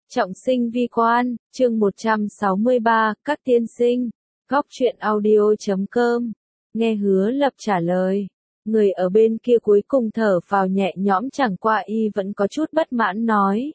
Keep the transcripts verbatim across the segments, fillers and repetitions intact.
Trọng sinh vi quan, chương một trăm sáu mươi ba, các tiên sinh, góc truyện audio chấm com, nghe Hứa Lập trả lời. Người ở bên kia cuối cùng thở phào nhẹ nhõm, chẳng qua y vẫn có chút bất mãn nói.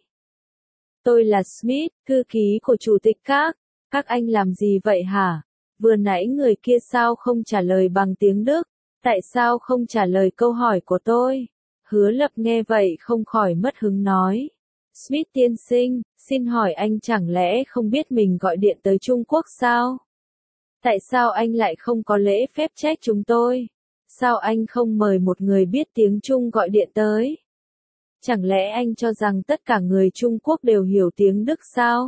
Tôi là Smith, thư ký của chủ tịch các, các anh làm gì vậy hả? Vừa nãy người kia sao không trả lời bằng tiếng Đức, tại sao không trả lời câu hỏi của tôi? Hứa Lập nghe vậy không khỏi mất hứng nói. Smith tiên sinh, xin hỏi anh chẳng lẽ không biết mình gọi điện tới Trung Quốc sao? Tại sao anh lại không có lễ phép trách chúng tôi? Sao anh không mời một người biết tiếng Trung gọi điện tới? Chẳng lẽ anh cho rằng tất cả người Trung Quốc đều hiểu tiếng Đức sao?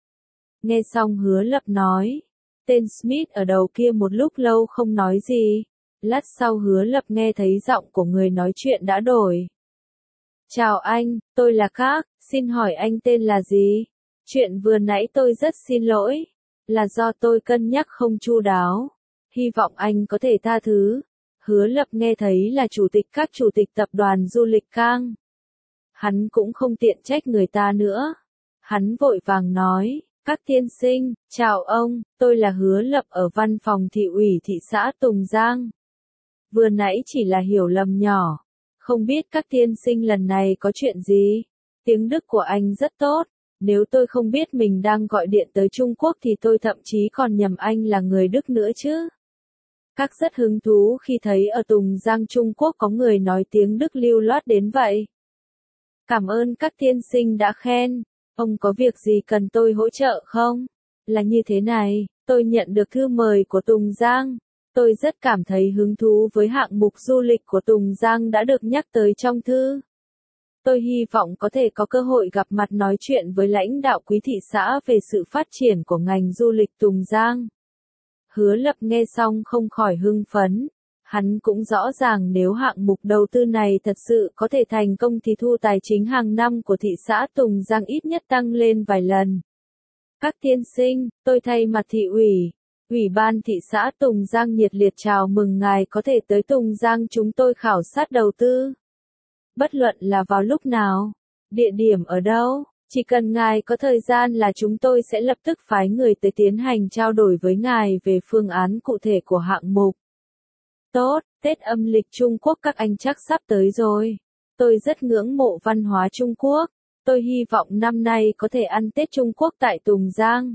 Nghe xong Hứa Lập nói. Tên Smith ở đầu kia một lúc lâu không nói gì. Lát sau Hứa Lập nghe thấy giọng của người nói chuyện đã đổi. Chào anh, tôi là Các, xin hỏi anh tên là gì? Chuyện vừa nãy tôi rất xin lỗi, là do tôi cân nhắc không chu đáo. Hy vọng anh có thể tha thứ. Hứa Lập nghe thấy là chủ tịch các chủ tịch tập đoàn du lịch Cang. Hắn cũng không tiện trách người ta nữa. Hắn vội vàng nói, các tiên sinh, chào ông, tôi là Hứa Lập ở văn phòng thị ủy thị xã Tùng Giang. Vừa nãy chỉ là hiểu lầm nhỏ. Không biết các tiên sinh lần này có chuyện gì? Tiếng Đức của anh rất tốt. Nếu tôi không biết mình đang gọi điện tới Trung Quốc thì tôi thậm chí còn nhầm anh là người Đức nữa chứ. Các rất hứng thú khi thấy ở Tùng Giang Trung Quốc có người nói tiếng Đức lưu loát đến vậy. Cảm ơn các tiên sinh đã khen. Ông có việc gì cần tôi hỗ trợ không? Là như thế này, tôi nhận được thư mời của Tùng Giang. Tôi rất cảm thấy hứng thú với hạng mục du lịch của Tùng Giang đã được nhắc tới trong thư. Tôi hy vọng có thể có cơ hội gặp mặt nói chuyện với lãnh đạo quý thị xã về sự phát triển của ngành du lịch Tùng Giang. Hứa Lập nghe xong không khỏi hưng phấn. Hắn cũng rõ ràng nếu hạng mục đầu tư này thật sự có thể thành công thì thu tài chính hàng năm của thị xã Tùng Giang ít nhất tăng lên vài lần. Các tiên sinh, tôi thay mặt thị ủy. Ủy ban thị xã Tùng Giang nhiệt liệt chào mừng ngài có thể tới Tùng Giang chúng tôi khảo sát đầu tư. Bất luận là vào lúc nào, địa điểm ở đâu, chỉ cần ngài có thời gian là chúng tôi sẽ lập tức phái người tới tiến hành trao đổi với ngài về phương án cụ thể của hạng mục. Tốt, Tết âm lịch Trung Quốc các anh chắc sắp tới rồi. Tôi rất ngưỡng mộ văn hóa Trung Quốc. Tôi hy vọng năm nay có thể ăn Tết Trung Quốc tại Tùng Giang.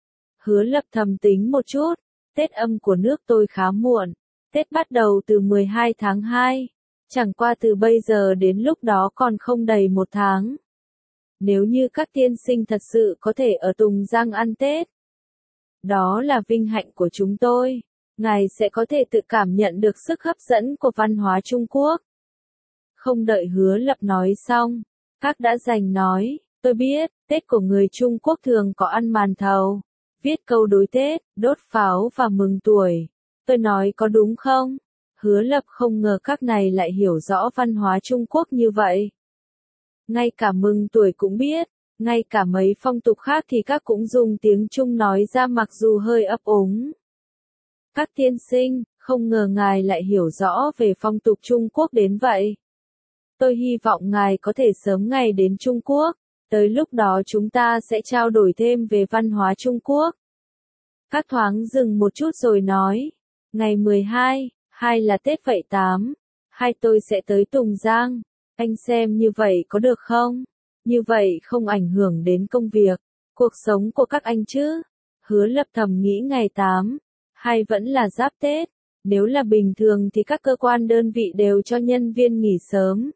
Hứa Lập thầm tính một chút, Tết âm của nước tôi khá muộn, Tết bắt đầu từ mười hai tháng hai, chẳng qua từ bây giờ đến lúc đó còn không đầy một tháng. Nếu như các tiên sinh thật sự có thể ở Tùng Giang ăn Tết, đó là vinh hạnh của chúng tôi, ngài sẽ có thể tự cảm nhận được sức hấp dẫn của văn hóa Trung Quốc. Không đợi Hứa Lập nói xong, Các đã giành nói, tôi biết, Tết của người Trung Quốc thường có ăn màn thầu. Viết câu đối Tết, đốt pháo và mừng tuổi. Tôi nói có đúng không? Hứa Lập không ngờ các này lại hiểu rõ văn hóa Trung Quốc như vậy. Ngay cả mừng tuổi cũng biết, ngay cả mấy phong tục khác thì các cũng dùng tiếng Trung nói ra mặc dù hơi ấp úng. Các tiên sinh, không ngờ ngài lại hiểu rõ về phong tục Trung Quốc đến vậy. Tôi hy vọng ngài có thể sớm ngày đến Trung Quốc. Tới lúc đó chúng ta sẽ trao đổi thêm về văn hóa Trung Quốc. Các thoáng dừng một chút rồi nói. Ngày mười hai, hai là Tết vậy tám. Hai tôi sẽ tới Tùng Giang. Anh xem như vậy có được không? Như vậy không ảnh hưởng đến công việc, cuộc sống của các anh chứ? Hứa Lập thầm nghĩ ngày tám, hai vẫn là giáp Tết. Nếu là bình thường thì các cơ quan đơn vị đều cho nhân viên nghỉ sớm.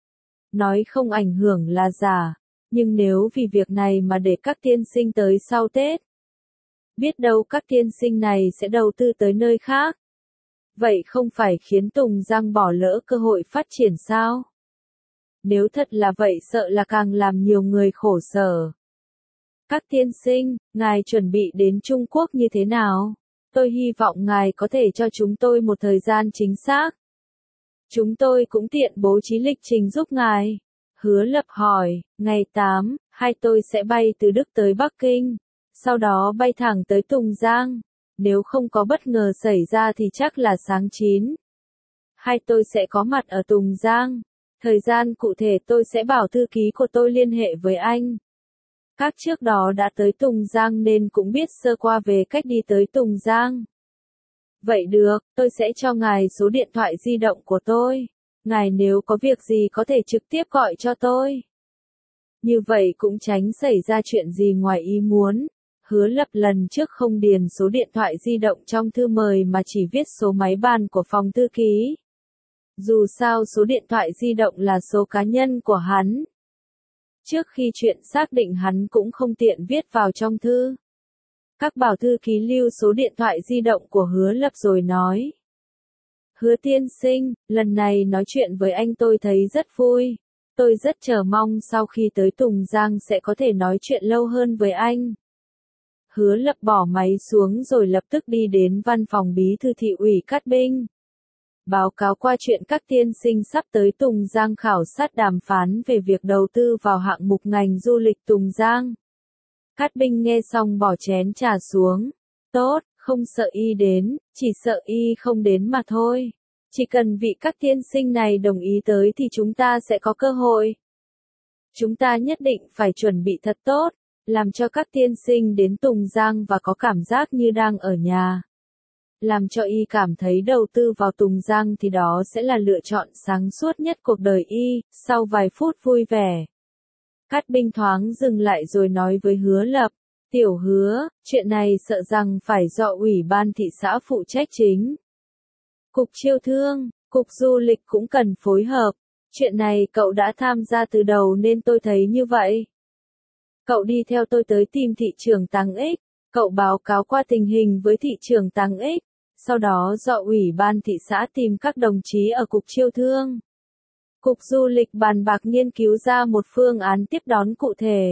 Nói không ảnh hưởng là giả. Nhưng nếu vì việc này mà để các tiên sinh tới sau Tết, biết đâu các tiên sinh này sẽ đầu tư tới nơi khác. Vậy không phải khiến Tùng Giang bỏ lỡ cơ hội phát triển sao? Nếu thật là vậy sợ là càng làm nhiều người khổ sở. Các tiên sinh, ngài chuẩn bị đến Trung Quốc như thế nào? Tôi hy vọng ngài có thể cho chúng tôi một thời gian chính xác. Chúng tôi cũng tiện bố trí lịch trình giúp ngài. Hứa Lập hỏi, ngày tám, hai tôi sẽ bay từ Đức tới Bắc Kinh, sau đó bay thẳng tới Tùng Giang. Nếu không có bất ngờ xảy ra thì chắc là sáng chín. Hai tôi sẽ có mặt ở Tùng Giang. Thời gian cụ thể tôi sẽ bảo thư ký của tôi liên hệ với anh. Các trước đó đã tới Tùng Giang nên cũng biết sơ qua về cách đi tới Tùng Giang. Vậy được, tôi sẽ cho ngài số điện thoại di động của tôi. Ngài nếu có việc gì có thể trực tiếp gọi cho tôi. Như vậy cũng tránh xảy ra chuyện gì ngoài ý muốn. Hứa Lập lần trước không điền số điện thoại di động trong thư mời mà chỉ viết số máy bàn của phòng thư ký. Dù sao số điện thoại di động là số cá nhân của hắn. Trước khi chuyện xác định hắn cũng không tiện viết vào trong thư. Các bảo thư ký lưu số điện thoại di động của Hứa Lập rồi nói. Hứa tiên sinh, lần này nói chuyện với anh tôi thấy rất vui. Tôi rất chờ mong sau khi tới Tùng Giang sẽ có thể nói chuyện lâu hơn với anh. Hứa Lập bỏ máy xuống rồi lập tức đi đến văn phòng bí thư thị ủy Cát Binh. Báo cáo qua chuyện các tiên sinh sắp tới Tùng Giang khảo sát đàm phán về việc đầu tư vào hạng mục ngành du lịch Tùng Giang. Cát Binh nghe xong bỏ chén trà xuống. Tốt, không sợ y đến, chỉ sợ y không đến mà thôi. Chỉ cần vị các tiên sinh này đồng ý tới thì chúng ta sẽ có cơ hội. Chúng ta nhất định phải chuẩn bị thật tốt, làm cho các tiên sinh đến Tùng Giang và có cảm giác như đang ở nhà. Làm cho y cảm thấy đầu tư vào Tùng Giang thì đó sẽ là lựa chọn sáng suốt nhất cuộc đời y. Sau vài phút vui vẻ, Cát Binh thoáng dừng lại rồi nói với Hứa Lập, tiểu Hứa, chuyện này sợ rằng phải do ủy ban thị xã phụ trách chính. Cục chiêu thương, cục du lịch cũng cần phối hợp. Chuyện này cậu đã tham gia từ đầu nên tôi thấy như vậy. Cậu đi theo tôi tới tìm thị trưởng Tăng Ích, cậu báo cáo qua tình hình với thị trưởng Tăng Ích, sau đó do ủy ban thị xã tìm các đồng chí ở cục chiêu thương. Cục du lịch bàn bạc nghiên cứu ra một phương án tiếp đón cụ thể.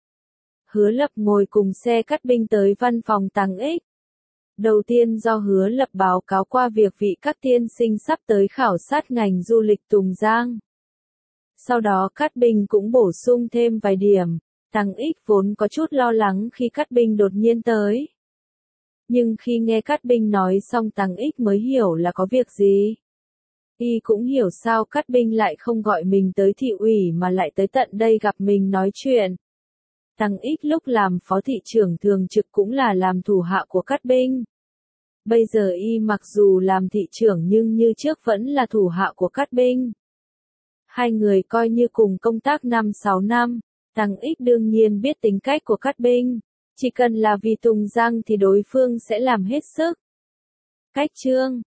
Hứa Lập ngồi cùng xe Cát Binh tới văn phòng Tăng Ích. Đầu tiên do Hứa Lập báo cáo qua việc vị các tiên sinh sắp tới khảo sát ngành du lịch Tùng Giang. Sau đó Cát Binh cũng bổ sung thêm vài điểm. Tăng Ích vốn có chút lo lắng khi Cát Binh đột nhiên tới. Nhưng khi nghe Cát Binh nói xong Tăng Ích mới hiểu là có việc gì. Y cũng hiểu sao Cát Binh lại không gọi mình tới thị ủy mà lại tới tận đây gặp mình nói chuyện. Tăng Ích lúc làm phó thị trưởng thường trực cũng là làm thủ hạ của Cát Binh. Bây giờ y mặc dù làm thị trưởng nhưng như trước vẫn là thủ hạ của Cát Binh. Hai người coi như cùng công tác năm sáu năm. Tăng Ích đương nhiên biết tính cách của Cát Binh. Chỉ cần là vì Tùng Giang thì đối phương sẽ làm hết sức. Cách chương